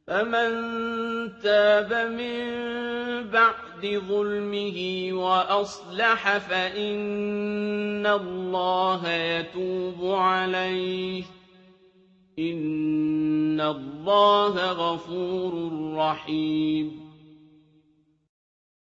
فَمَن تَابَ مِن بَعْدِ ظُلْمِهِ وَأَصْلَحَ فَإِنَّ اللَّهَ يَتُوبُ عَلَيْهِ ۗ إِنَّ اللَّهَ غَفُورٌ رَّحِيمٌ.